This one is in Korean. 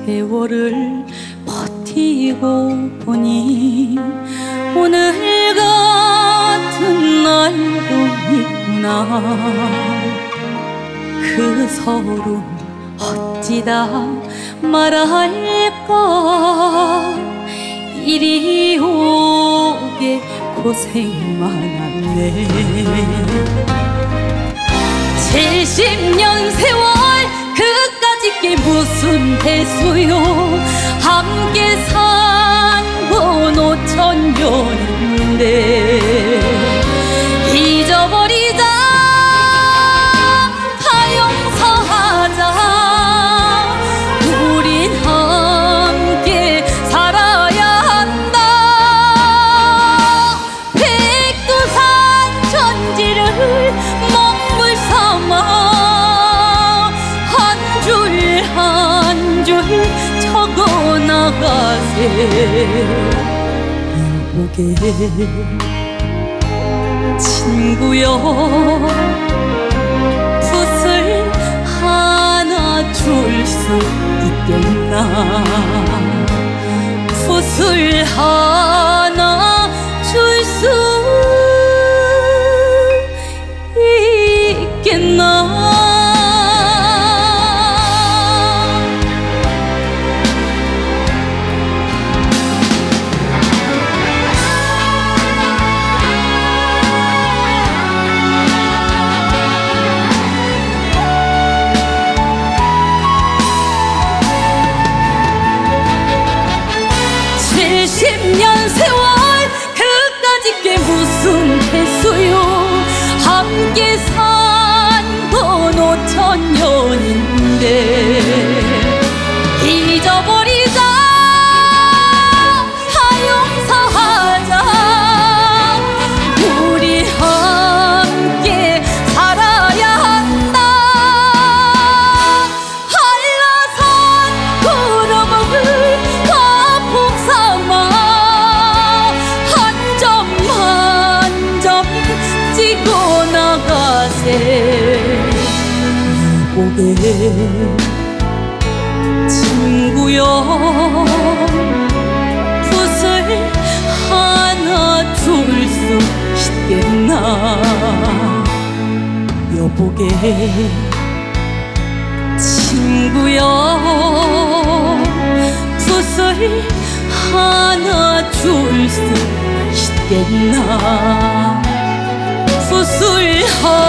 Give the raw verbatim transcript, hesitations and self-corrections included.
세월을 버티고 보니 오늘 같은 날도 있구나. 그 서름 어찌다 말할까. 이리 오게 고생 많았네. 칠십 년 세월 그까짓 게 무슨 대수요. 함께 산건 오천 년인데 잊어버리자, 다 용서하자. 우린 함께 살아야 한다. 백두산 천지를 먹물 삼아 한 줄 한 줄 적어 나가세. 여보게 친구여, 붓을 하나 줄 수 있겠나. 붓을 하나 줄 수 있겠나. 칠십 년 세월 그까짓 게 무슨 대수요. 함께 산 건 오천 년인데 잊어버리자, 다 용서하자. 우리 함께 살아야 한다. 한라산 구름을 거품 삼아 한 점 한 점 찍고 나가세. 여보게 친구여, 붓을 하나 줄 수 있겠나. 여보게 친구여, 붓을 하나 줄 수 있겠나. 붓을 하나